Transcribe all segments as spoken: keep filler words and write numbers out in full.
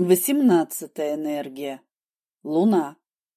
Восемнадцатая энергия. Луна.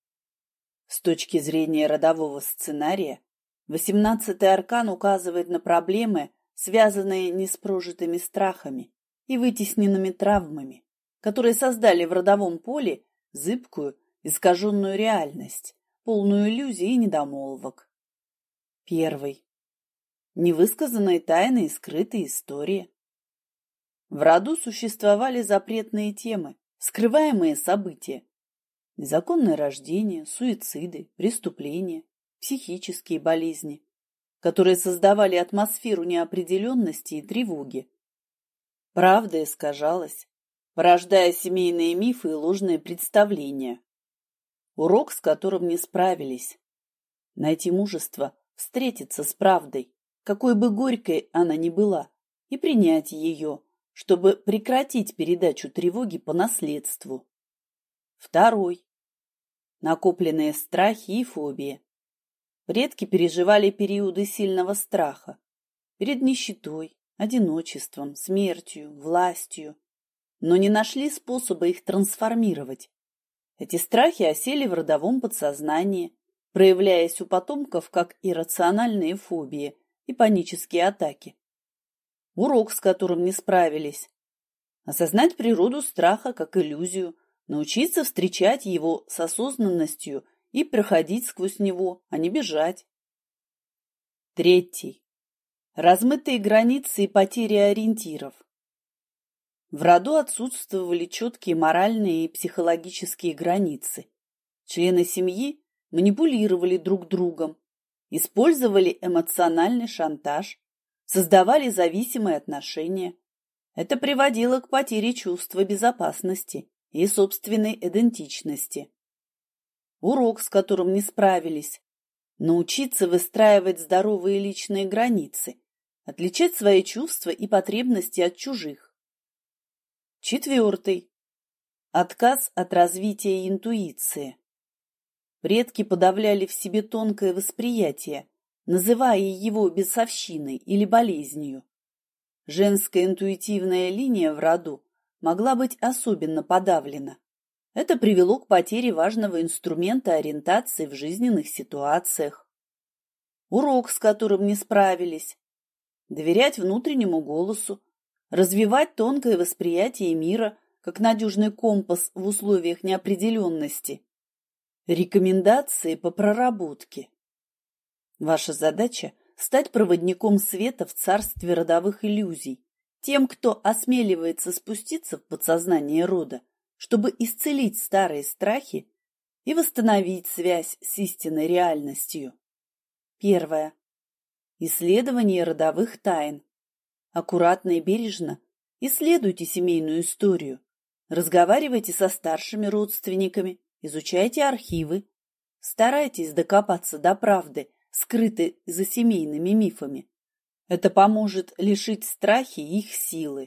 С точки зрения родового сценария, восемнадцатый аркан указывает на проблемы, связанные непрожитыми страхами и вытесненными травмами, которые создали в родовом поле зыбкую, искаженную реальность, полную иллюзий и недомолвок. Первый. Невысказанные тайны и скрытые истории. В роду существовали запретные темы, скрываемые события. Незаконное рождение, суициды, преступления, психические болезни, которые создавали атмосферу неопределенности и тревоги. Правда искажалась, порождая семейные мифы и ложные представления. Урок, с которым не справились. Найти мужество, встретиться с правдой, какой бы горькой она ни была, и принять ее, чтобы прекратить передачу тревоги по наследству. Второй. Накопленные страхи и фобии. Предки переживали периоды сильного страха перед нищетой, одиночеством, смертью, властью, но не нашли способа их трансформировать. Эти страхи осели в родовом подсознании, проявляясь у потомков как иррациональные фобии и панические атаки. Урок, с которым не справились. Осознать природу страха как иллюзию, научиться встречать его с осознанностью и проходить сквозь него, а не бежать. Третий. Размытые границы и потеря ориентиров. В роду отсутствовали четкие моральные и психологические границы. Члены семьи манипулировали друг другом, использовали эмоциональный шантаж, создавали зависимые отношения. Это приводило к потере чувства безопасности и собственной идентичности. Урок, с которым не справились. Научиться выстраивать здоровые личные границы, отличать свои чувства и потребности от чужих. Четвертый. Отказ от развития интуиции. Предки подавляли в себе тонкое восприятие, называя его бесовщиной или болезнью. Женская интуитивная линия в роду могла быть особенно подавлена. Это привело к потере важного инструмента ориентации в жизненных ситуациях. Урок, с которым не справились. Доверять внутреннему голосу, развивать тонкое восприятие мира как надежный компас в условиях неопределенности. Рекомендации по проработке. Ваша задача – стать проводником света в царстве родовых иллюзий, тем, кто осмеливается спуститься в подсознание рода, чтобы исцелить старые страхи и восстановить связь с истинной реальностью. Первое. Исследование родовых тайн. Аккуратно и бережно исследуйте семейную историю, разговаривайте со старшими родственниками, изучайте архивы, старайтесь докопаться до правды, скрыты за семейными мифами. Это поможет лишить страхи их силы.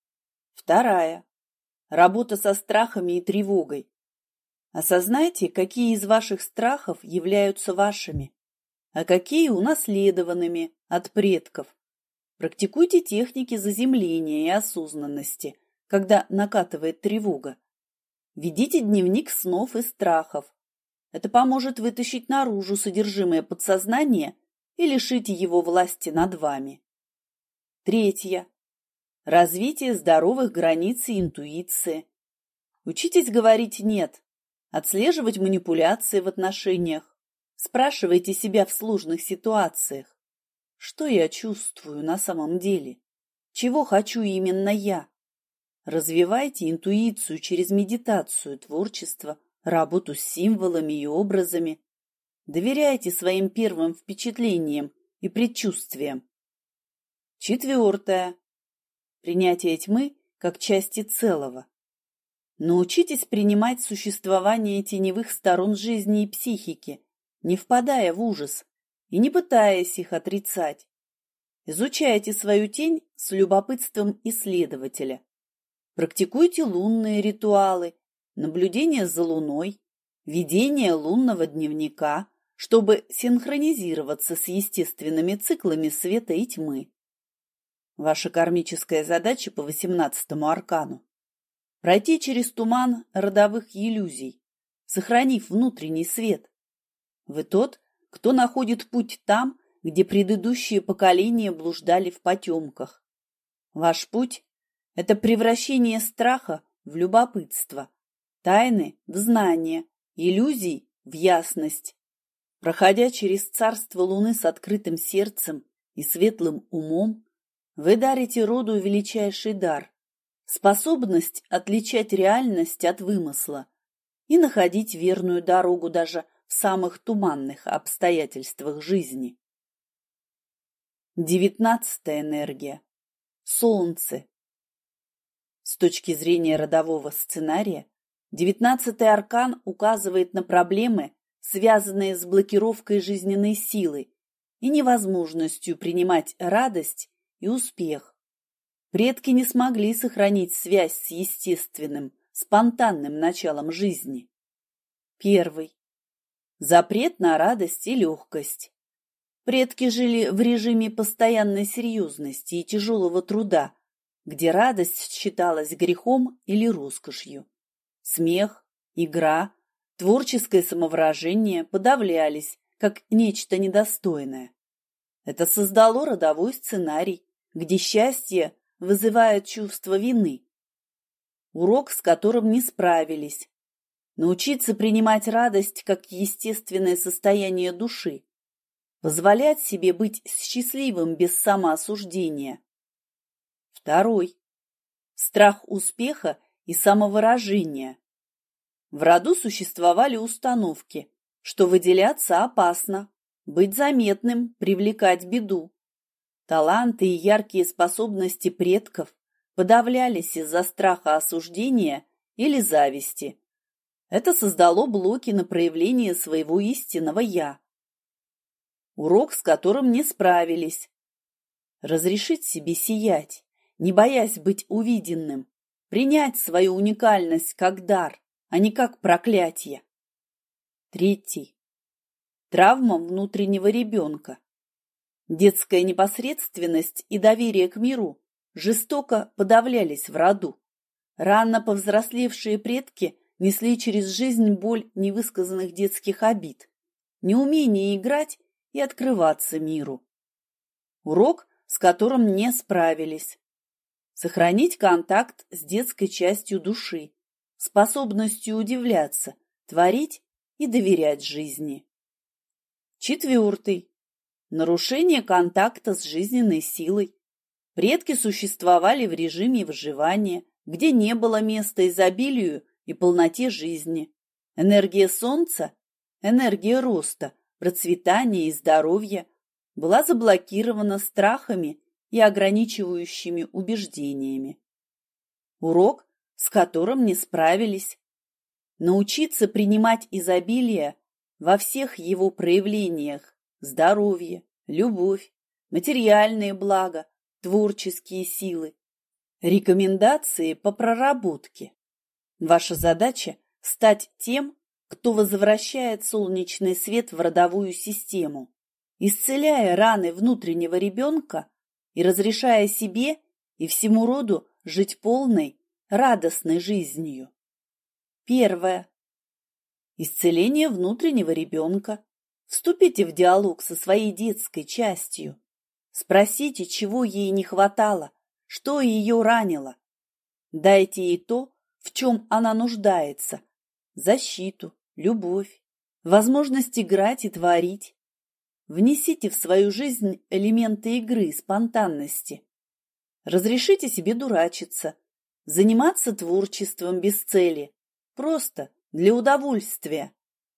Вторая. Работа со страхами и тревогой. Осознайте, какие из ваших страхов являются вашими, а какие унаследованными от предков. Практикуйте техники заземления и осознанности, когда накатывает тревога. Ведите дневник снов и страхов. Это поможет вытащить наружу содержимое подсознания и лишить его власти над вами. Третье. Развитие здоровых границ и интуиции. Учитесь говорить «нет», отслеживать манипуляции в отношениях. Спрашивайте себя в сложных ситуациях. Что я чувствую на самом деле? Чего хочу именно я? Развивайте интуицию через медитацию, творчество, работу с символами и образами. Доверяйте своим первым впечатлениям и предчувствиям. Четвертое. Принятие тьмы как части целого. Научитесь принимать существование теневых сторон жизни и психики, не впадая в ужас и не пытаясь их отрицать. Изучайте свою тень с любопытством исследователя. Практикуйте лунные ритуалы, наблюдение за луной, ведение лунного дневника, чтобы синхронизироваться с естественными циклами света и тьмы. Ваша кармическая задача по восемнадцатому аркану Пройти через туман родовых иллюзий, сохранив внутренний свет. Вы тот, кто находит путь там, где предыдущие поколения блуждали в потемках. Ваш путь – это превращение страха в любопытство, тайны в знание, иллюзий в ясность. Проходя через царство Луны с открытым сердцем и светлым умом, вы дарите роду величайший дар – способность отличать реальность от вымысла и находить верную дорогу даже в самых туманных обстоятельствах жизни. Девятнадцатая энергия. Солнце. С точки зрения родового сценария, девятнадцатый аркан указывает на проблемы, связанные с блокировкой жизненной силы и невозможностью принимать радость и успех. Предки не смогли сохранить связь с естественным, спонтанным началом жизни. Первый. Запрет на радость и легкость. Предки жили в режиме постоянной серьезности и тяжелого труда, где радость считалась грехом или роскошью. Смех, игра, творческое самовыражение подавлялись как нечто недостойное. Это создало родовой сценарий, где счастье вызывает чувство вины. Урок, с которым не справились. Научиться принимать радость как естественное состояние души. Позволять себе быть счастливым без самоосуждения. Второй. Страх успеха и самовыражения. В роду существовали установки, что выделяться опасно, быть заметным, привлекать беду. Таланты и яркие способности предков подавлялись из-за страха осуждения или зависти. Это создало блоки на проявление своего истинного «я». Урок, с которым не справились. Разрешить себе сиять, не боясь быть увиденным, принять свою уникальность как дар, а не как проклятие. Третий. Травма внутреннего ребенка. Детская непосредственность и доверие к миру жестоко подавлялись в роду. Рано повзрослевшие предки несли через жизнь боль невысказанных детских обид, неумение играть и открываться миру. Урок, с которым не справились. Сохранить контакт с детской частью души, способностью удивляться, творить и доверять жизни. Четвертый. Нарушение контакта с жизненной силой. Предки существовали в режиме выживания, где не было места изобилию и полноте жизни. Энергия Солнца, энергия роста, процветания и здоровья была заблокирована страхами и ограничивающими убеждениями. Урок, с которым не справились. Научиться принимать изобилие во всех его проявлениях: здоровье, любовь, материальные блага, творческие силы. Рекомендации по проработке. Ваша задача – стать тем, кто возвращает солнечный свет в родовую систему, исцеляя раны внутреннего ребенка и разрешая себе и всему роду жить полной, радостной жизнью. Первое. Исцеление внутреннего ребенка. Вступите в диалог со своей детской частью. Спросите, чего ей не хватало, что ее ранило. Дайте ей то, в чем она нуждается: защиту, любовь, возможность играть и творить. Внесите в свою жизнь элементы игры, спонтанности. Разрешите себе дурачиться, заниматься творчеством без цели, просто для удовольствия.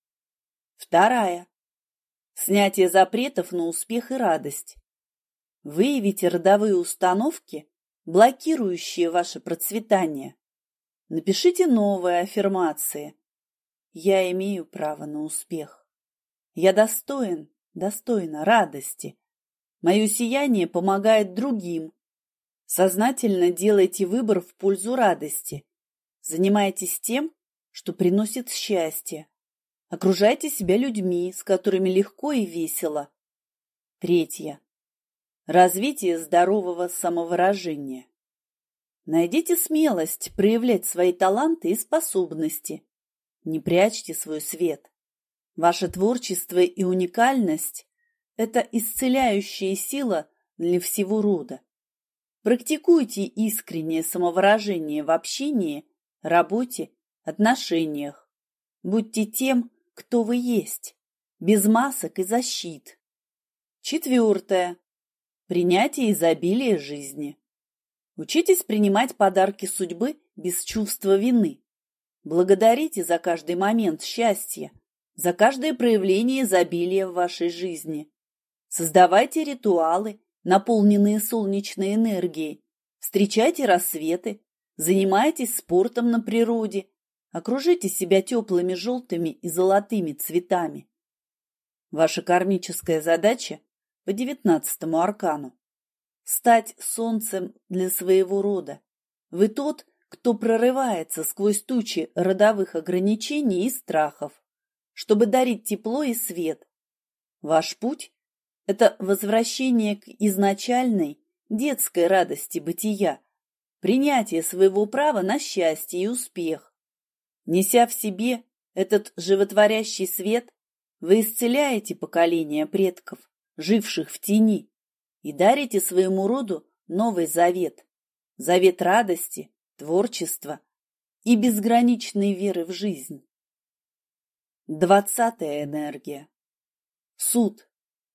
Вторая. Снятие запретов на успех и радость. Выявите родовые установки, блокирующие ваше процветание. Напишите новые аффирмации. Я имею право на успех. Я достоин, достойна радости. Мое сияние помогает другим. Сознательно делайте выбор в пользу радости. Занимайтесь тем, что приносит счастье. Окружайте себя людьми, с которыми легко и весело. Третье. Развитие здорового самовыражения. Найдите смелость проявлять свои таланты и способности. Не прячьте свой свет. Ваше творчество и уникальность – это исцеляющая сила для всего рода. Практикуйте искреннее самовыражение в общении, работе, отношениях. Будьте тем, кто вы есть, без масок и защит. Четвертое. Принятие изобилия жизни. Учитесь принимать подарки судьбы без чувства вины. Благодарите за каждый момент счастья, за каждое проявление изобилия в вашей жизни. Создавайте ритуалы, наполненные солнечной энергией. Встречайте рассветы, занимайтесь спортом на природе, окружите себя теплыми желтыми и золотыми цветами. Ваша кармическая задача по девятнадцатому аркану – стать солнцем для своего рода. Вы тот, кто прорывается сквозь тучи родовых ограничений и страхов, чтобы дарить тепло и свет. Ваш путь – это возвращение к изначальной детской радости бытия, принятие своего права на счастье и успех. Неся в себе этот животворящий свет, вы исцеляете поколения предков, живших в тени, и дарите своему роду новый завет, завет радости, творчества и безграничной веры в жизнь. Двадцатая энергия. Суд.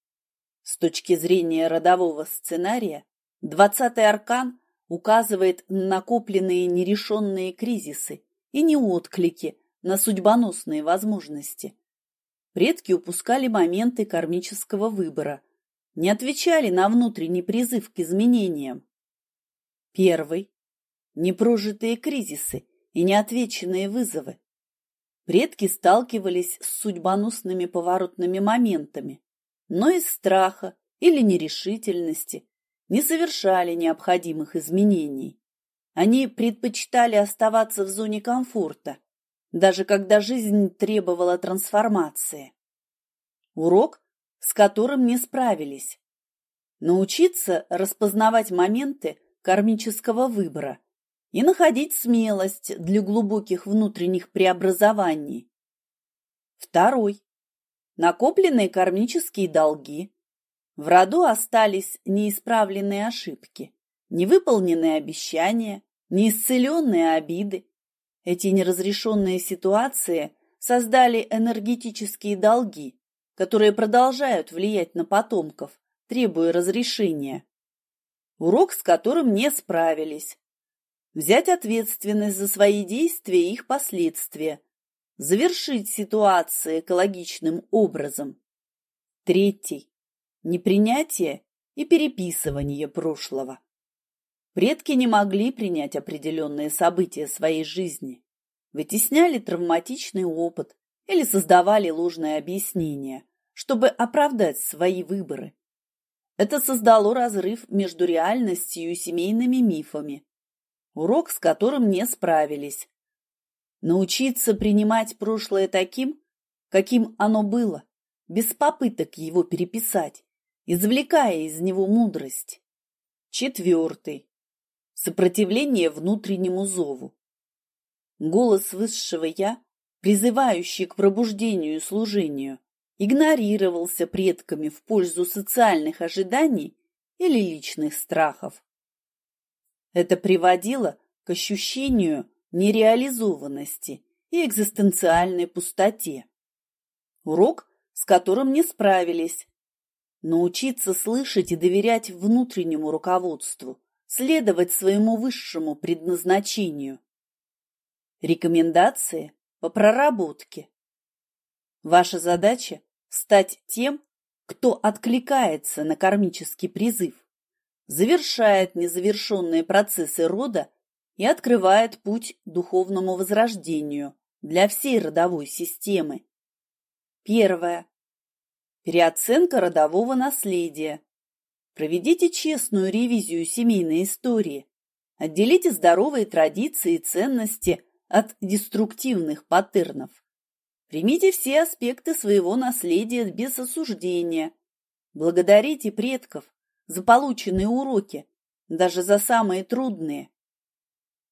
С точки зрения родового сценария, двадцатый аркан указывает на накопленные нерешенные кризисы и неотклики на судьбоносные возможности. Предки упускали моменты кармического выбора, не отвечали на внутренний призыв к изменениям. Первый – непрожитые кризисы и неотвеченные вызовы. Предки сталкивались с судьбоносными поворотными моментами, но из страха или нерешительности не совершали необходимых изменений. Они предпочитали оставаться в зоне комфорта, даже когда жизнь требовала трансформации. Урок, с которым не справились. Научиться распознавать моменты кармического выбора и находить смелость для глубоких внутренних преобразований. Второй. Накопленные кармические долги. В роду остались неисправленные ошибки, невыполненные обещания, неисцеленные обиды. Эти неразрешенные ситуации создали энергетические долги, которые продолжают влиять на потомков, требуя разрешения. Урок, с которым не справились. Взять ответственность за свои действия и их последствия. Завершить ситуацию экологичным образом. Третий. Непринятие и переписывание прошлого. Предки не могли принять определенные события своей жизни, вытесняли травматичный опыт или создавали ложные объяснения, чтобы оправдать свои выборы. Это создало разрыв между реальностью и семейными мифами, урок, с которым не справились. Научиться принимать прошлое таким, каким оно было, без попыток его переписать, извлекая из него мудрость. Четвертый. Сопротивление внутреннему зову. Голос высшего «Я», призывающий к пробуждению и служению, игнорировался предками в пользу социальных ожиданий или личных страхов. Это приводило к ощущению нереализованности и экзистенциальной пустоте. Урок, с которым не справились. Научиться слышать и доверять внутреннему руководству, следовать своему высшему предназначению. Рекомендации по проработке. Ваша задача – стать тем, кто откликается на кармический призыв, завершает незавершенные процессы рода и открывает путь духовному возрождению для всей родовой системы. Первое. Переоценка родового наследия. Проведите честную ревизию семейной истории. Отделите здоровые традиции и ценности от деструктивных паттернов. Примите все аспекты своего наследия без осуждения. Благодарите предков за полученные уроки, даже за самые трудные.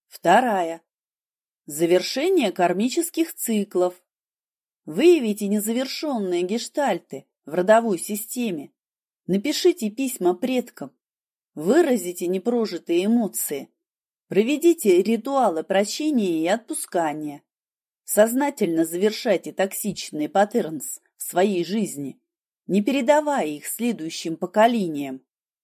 Вторая. Завершение кармических циклов. Выявите незавершенные гештальты в родовой системе. Напишите письма предкам. Выразите непрожитые эмоции. Проведите ритуалы прощения и отпускания. Сознательно завершайте токсичные паттернс в своей жизни, не передавая их следующим поколениям.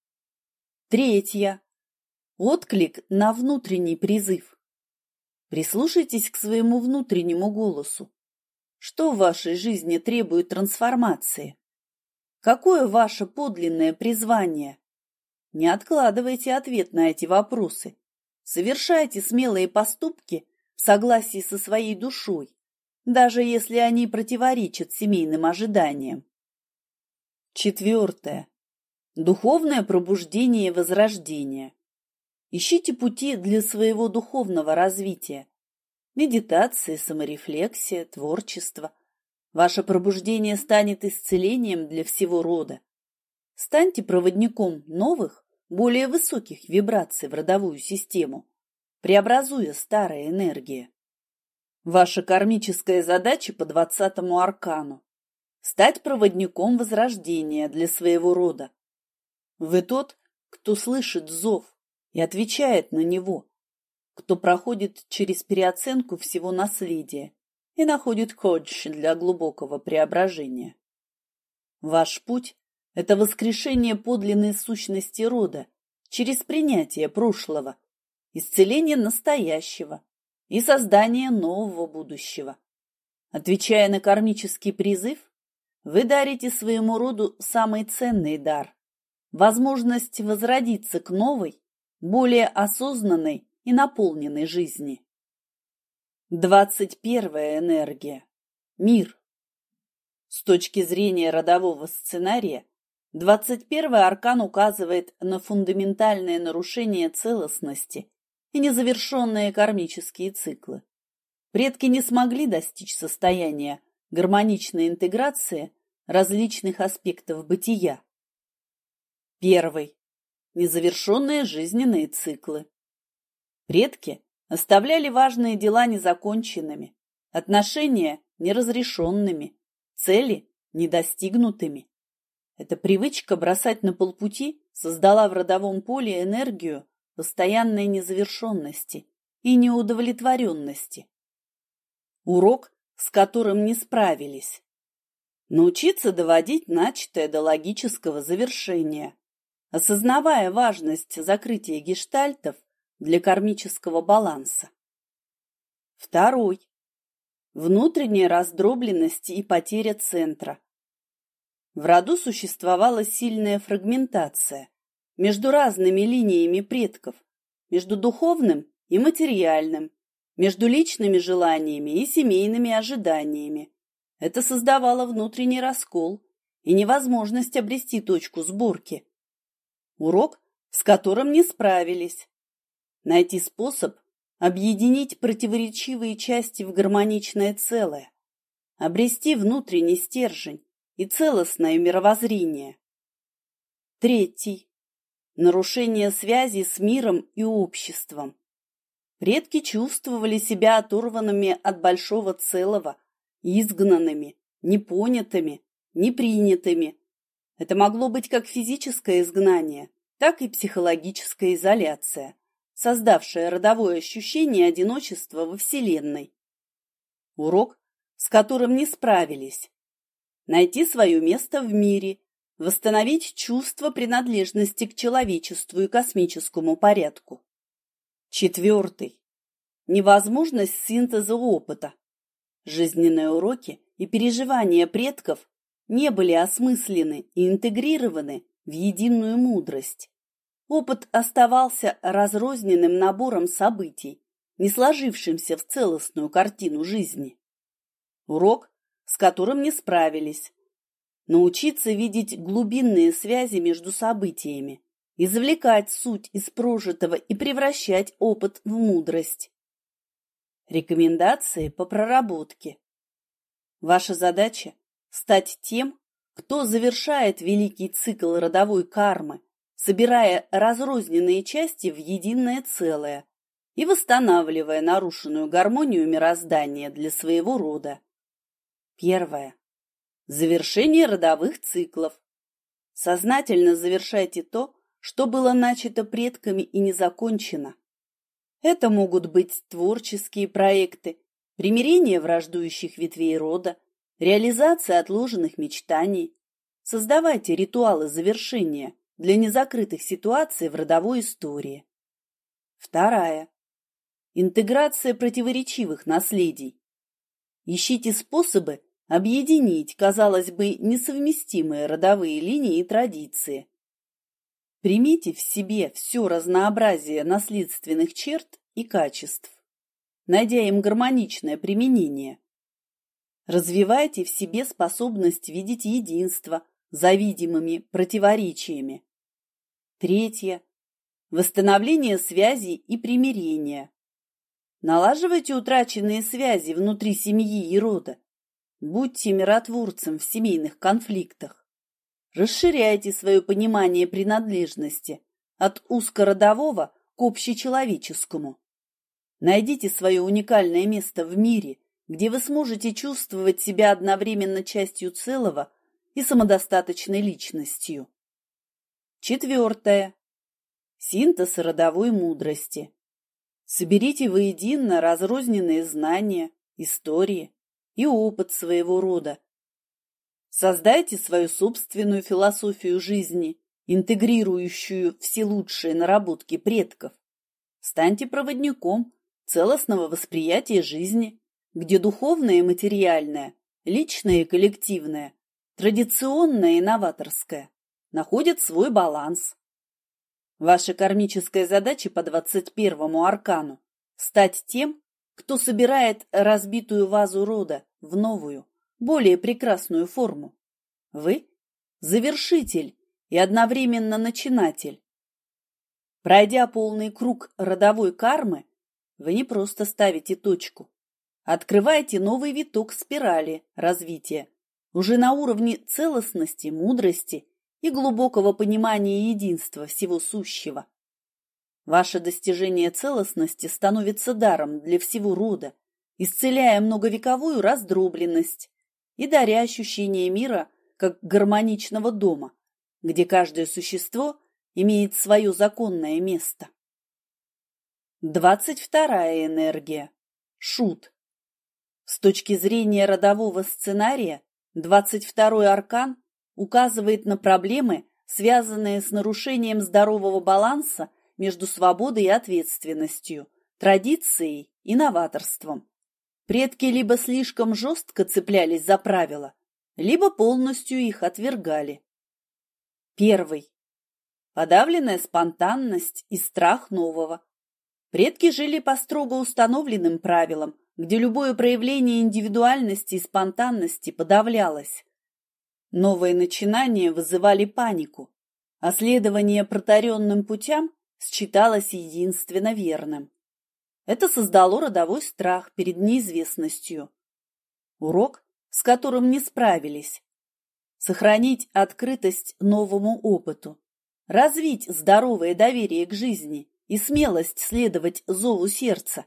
Третья. Отклик на внутренний призыв. Прислушайтесь к своему внутреннему голосу. Что в вашей жизни требует трансформации? Какое ваше подлинное призвание? Не откладывайте ответ на эти вопросы. Совершайте смелые поступки в согласии со своей душой, даже если они противоречат семейным ожиданиям. Четвертое. Духовное пробуждение и возрождение. Ищите пути для своего духовного развития. Медитация, саморефлексия, творчество. Ваше пробуждение станет исцелением для всего рода. Станьте проводником новых, более высоких вибраций в родовую систему, преобразуя старые энергии. Ваша кармическая задача по двадцатому аркану – стать проводником возрождения для своего рода. Вы тот, кто слышит зов и отвечает на него, кто проходит через переоценку всего наследия и находит кодж для глубокого преображения. Ваш путь – это воскрешение подлинной сущности рода через принятие прошлого, исцеление настоящего и создание нового будущего. Отвечая на кармический призыв, вы дарите своему роду самый ценный дар – возможность возродиться к новой, более осознанной и наполненной жизни. Двадцать первая энергия. Мир. С точки зрения родового сценария, двадцать первый аркан указывает на фундаментальное нарушение целостности и незавершенные кармические циклы. Предки не смогли достичь состояния гармоничной интеграции различных аспектов бытия. Первый. Незавершенные жизненные циклы. Предки оставляли важные дела незаконченными, отношения неразрешенными, цели недостигнутыми. Эта привычка бросать на полпути создала в родовом поле энергию постоянной незавершенности и неудовлетворенности. Урок, с которым не справились. Научиться доводить начатое до логического завершения, осознавая важность закрытия гештальтов для кармического баланса. Второй. Внутренняя раздробленность и потеря центра. В роду существовала сильная фрагментация между разными линиями предков, между духовным и материальным, между личными желаниями и семейными ожиданиями. Это создавало внутренний раскол и невозможность обрести точку сборки. Урок, с которым не справились. Найти способ объединить противоречивые части в гармоничное целое, обрести внутренний стержень и целостное мировоззрение. Третий. Нарушение связи с миром и обществом. Предки чувствовали себя оторванными от большого целого, изгнанными, непонятыми, непринятыми. Это могло быть как физическое изгнание, так и психологическая изоляция, создавшая родовое ощущение одиночества во Вселенной. Урок, с которым не справились. Найти свое место в мире, восстановить чувство принадлежности к человечеству и космическому порядку. Четвертый. Невозможность синтеза опыта. Жизненные уроки и переживания предков не были осмыслены и интегрированы в единую мудрость. Опыт оставался разрозненным набором событий, не сложившимся в целостную картину жизни. Урок, с которым не справились. Научиться видеть глубинные связи между событиями, извлекать суть из прожитого и превращать опыт в мудрость. Рекомендации по проработке. Ваша задача – стать тем, кто завершает великий цикл родовой кармы, собирая разрозненные части в единое целое, и восстанавливая нарушенную гармонию мироздания для своего рода. Первое. Завершение родовых циклов. Сознательно завершайте то, что было начато предками и не закончено. Это могут быть творческие проекты, примирение враждующих ветвей рода, реализация отложенных мечтаний. Создавайте ритуалы завершения для незакрытых ситуаций в родовой истории. Вторая. Интеграция противоречивых наследий. Ищите способы объединить, казалось бы, несовместимые родовые линии и традиции. Примите в себе все разнообразие наследственных черт и качеств, найдя им гармоничное применение. Развивайте в себе способность видеть единство за видимыми противоречиями. Третье. Восстановление связей и примирения. Налаживайте утраченные связи внутри семьи и рода. Будьте миротворцем в семейных конфликтах. Расширяйте свое понимание принадлежности от узкородового к общечеловеческому. Найдите свое уникальное место в мире, где вы сможете чувствовать себя одновременно частью целого и самодостаточной личностью. Четвертое. Синтез родовой мудрости. Соберите воедино разрозненные знания, истории и опыт своего рода. Создайте свою собственную философию жизни, интегрирующую все лучшие наработки предков. Станьте проводником целостного восприятия жизни, где духовное и материальное, личное и коллективное, традиционное и новаторское находят свой баланс. Ваша кармическая задача по двадцать первому аркану – стать тем, кто собирает разбитую вазу рода в новую, более прекрасную форму. Вы – завершитель и одновременно начинатель. Пройдя полный круг родовой кармы, вы не просто ставите точку. Открываете новый виток спирали развития, уже на уровне целостности, мудрости и глубокого понимания единства всего сущего. Ваше достижение целостности становится даром для всего рода, исцеляя многовековую раздробленность и даря ощущение мира как гармоничного дома, где каждое существо имеет свое законное место. Двадцать вторая энергия. Шут. С точки зрения родового сценария, двадцать второй аркан указывает на проблемы, связанные с нарушением здорового баланса между свободой и ответственностью, традицией и новаторством. Предки либо слишком жестко цеплялись за правила, либо полностью их отвергали. Первый. Подавленная спонтанность и страх нового. Предки жили по строго установленным правилам, где любое проявление индивидуальности и спонтанности подавлялось. Новые начинания вызывали панику, а следование протаренным путям считалось единственно верным. Это создало родовой страх перед неизвестностью. Урок, с которым не справились. Сохранить открытость новому опыту. Развить здоровое доверие к жизни и смелость следовать зову сердца.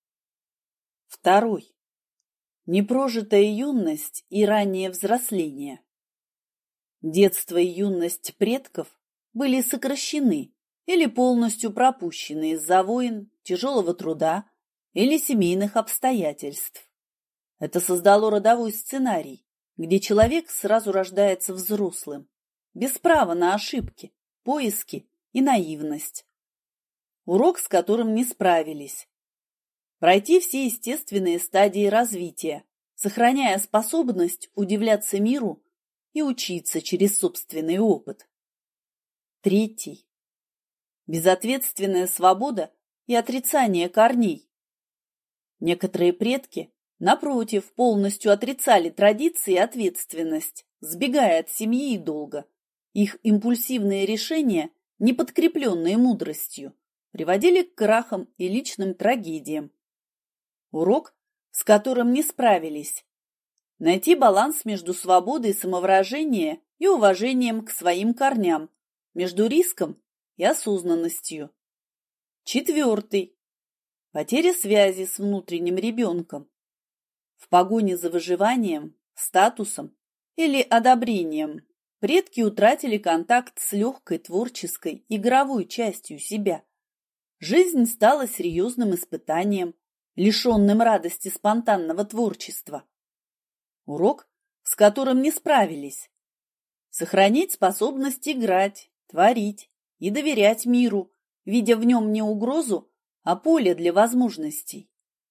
Второй. Непрожитая юность и раннее взросление. Детство и юность предков были сокращены или полностью пропущены из-за войн, тяжелого труда или семейных обстоятельств. Это создало родовой сценарий, где человек сразу рождается взрослым, без права на ошибки, поиски и наивность. Урок, с которым не справились. Пройти все естественные стадии развития, сохраняя способность удивляться миру и учиться через собственный опыт. Третий. Безответственная свобода и отрицание корней. Некоторые предки, напротив, полностью отрицали традиции и ответственность, сбегая от семьи и долга. Их импульсивные решения, не подкрепленные мудростью, приводили к крахам и личным трагедиям. Урок, с которым не справились. Найти баланс между свободой самовыражения и уважением к своим корням, между риском и осознанностью. Четвертый. потеря связи с внутренним ребенком. В погоне за выживанием, статусом или одобрением предки утратили контакт с легкой творческой, игровой частью себя. Жизнь стала серьезным испытанием, лишенным радости спонтанного творчества. Урок, с которым не справились. Сохранить способность играть, творить и доверять миру, видя в нем не угрозу, а поле для возможностей.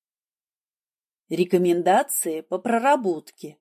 Рекомендации по проработке.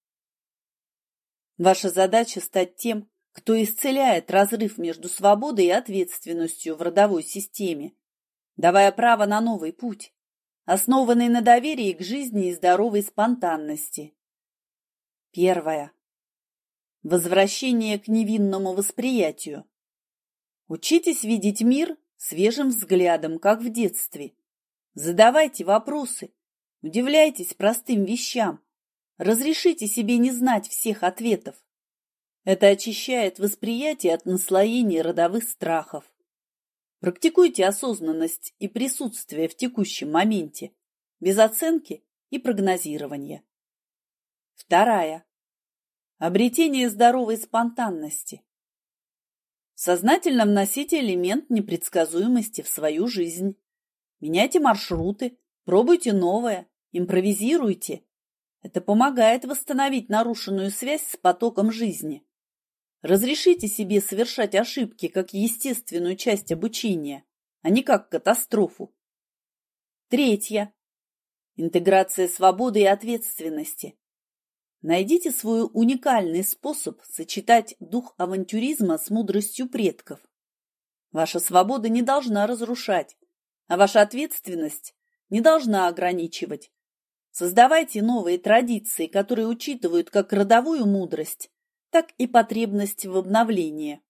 Ваша задача стать тем, кто исцеляет разрыв между свободой и ответственностью в родовой системе, давая право на новый путь, основанный на доверии к жизни и здоровой спонтанности. Первое. Возвращение к невинному восприятию. Учитесь видеть мир свежим взглядом, как в детстве. Задавайте вопросы, удивляйтесь простым вещам, разрешите себе не знать всех ответов. Это очищает восприятие от наслоения родовых страхов. Практикуйте осознанность и присутствие в текущем моменте, без оценки и прогнозирования. Вторая. Обретение здоровой спонтанности. Сознательно вносите элемент непредсказуемости в свою жизнь. Меняйте маршруты, пробуйте новое, импровизируйте. Это помогает восстановить нарушенную связь с потоком жизни. Разрешите себе совершать ошибки как естественную часть обучения, а не как катастрофу. Третье. Интеграция свободы и ответственности. Найдите свой уникальный способ сочетать дух авантюризма с мудростью предков. Ваша свобода не должна разрушать, а ваша ответственность не должна ограничивать. Создавайте новые традиции, которые учитывают как родовую мудрость, так и потребность в обновлении.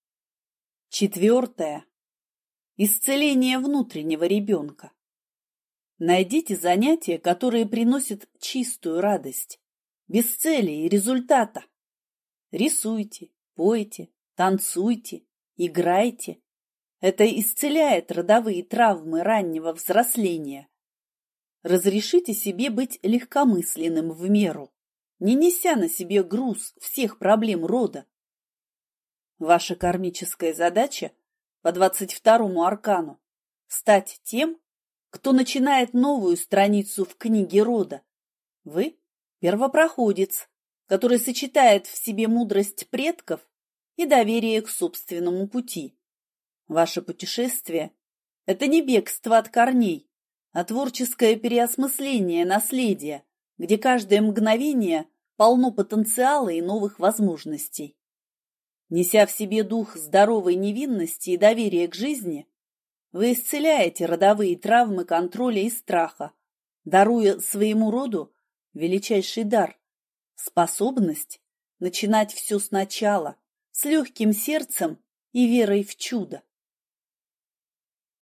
Четвертое. Исцеление внутреннего ребенка. Найдите занятия, которые приносят чистую радость, без цели и результата. Рисуйте, пойте, танцуйте, играйте. Это исцеляет родовые травмы раннего взросления. Разрешите себе быть легкомысленным в меру, не неся на себе груз всех проблем рода. Ваша кармическая задача по двадцать второму аркану – стать тем, кто начинает новую страницу в книге рода. Вы – первопроходец, который сочетает в себе мудрость предков и доверие к собственному пути. Ваше путешествие – это не бегство от корней, а творческое переосмысление наследия, где каждое мгновение полно потенциала и новых возможностей. Неся в себе дух здоровой невинности и доверия к жизни, вы исцеляете родовые травмы контроля и страха, даруя своему роду величайший дар – способность начинать все сначала, с легким сердцем и верой в чудо.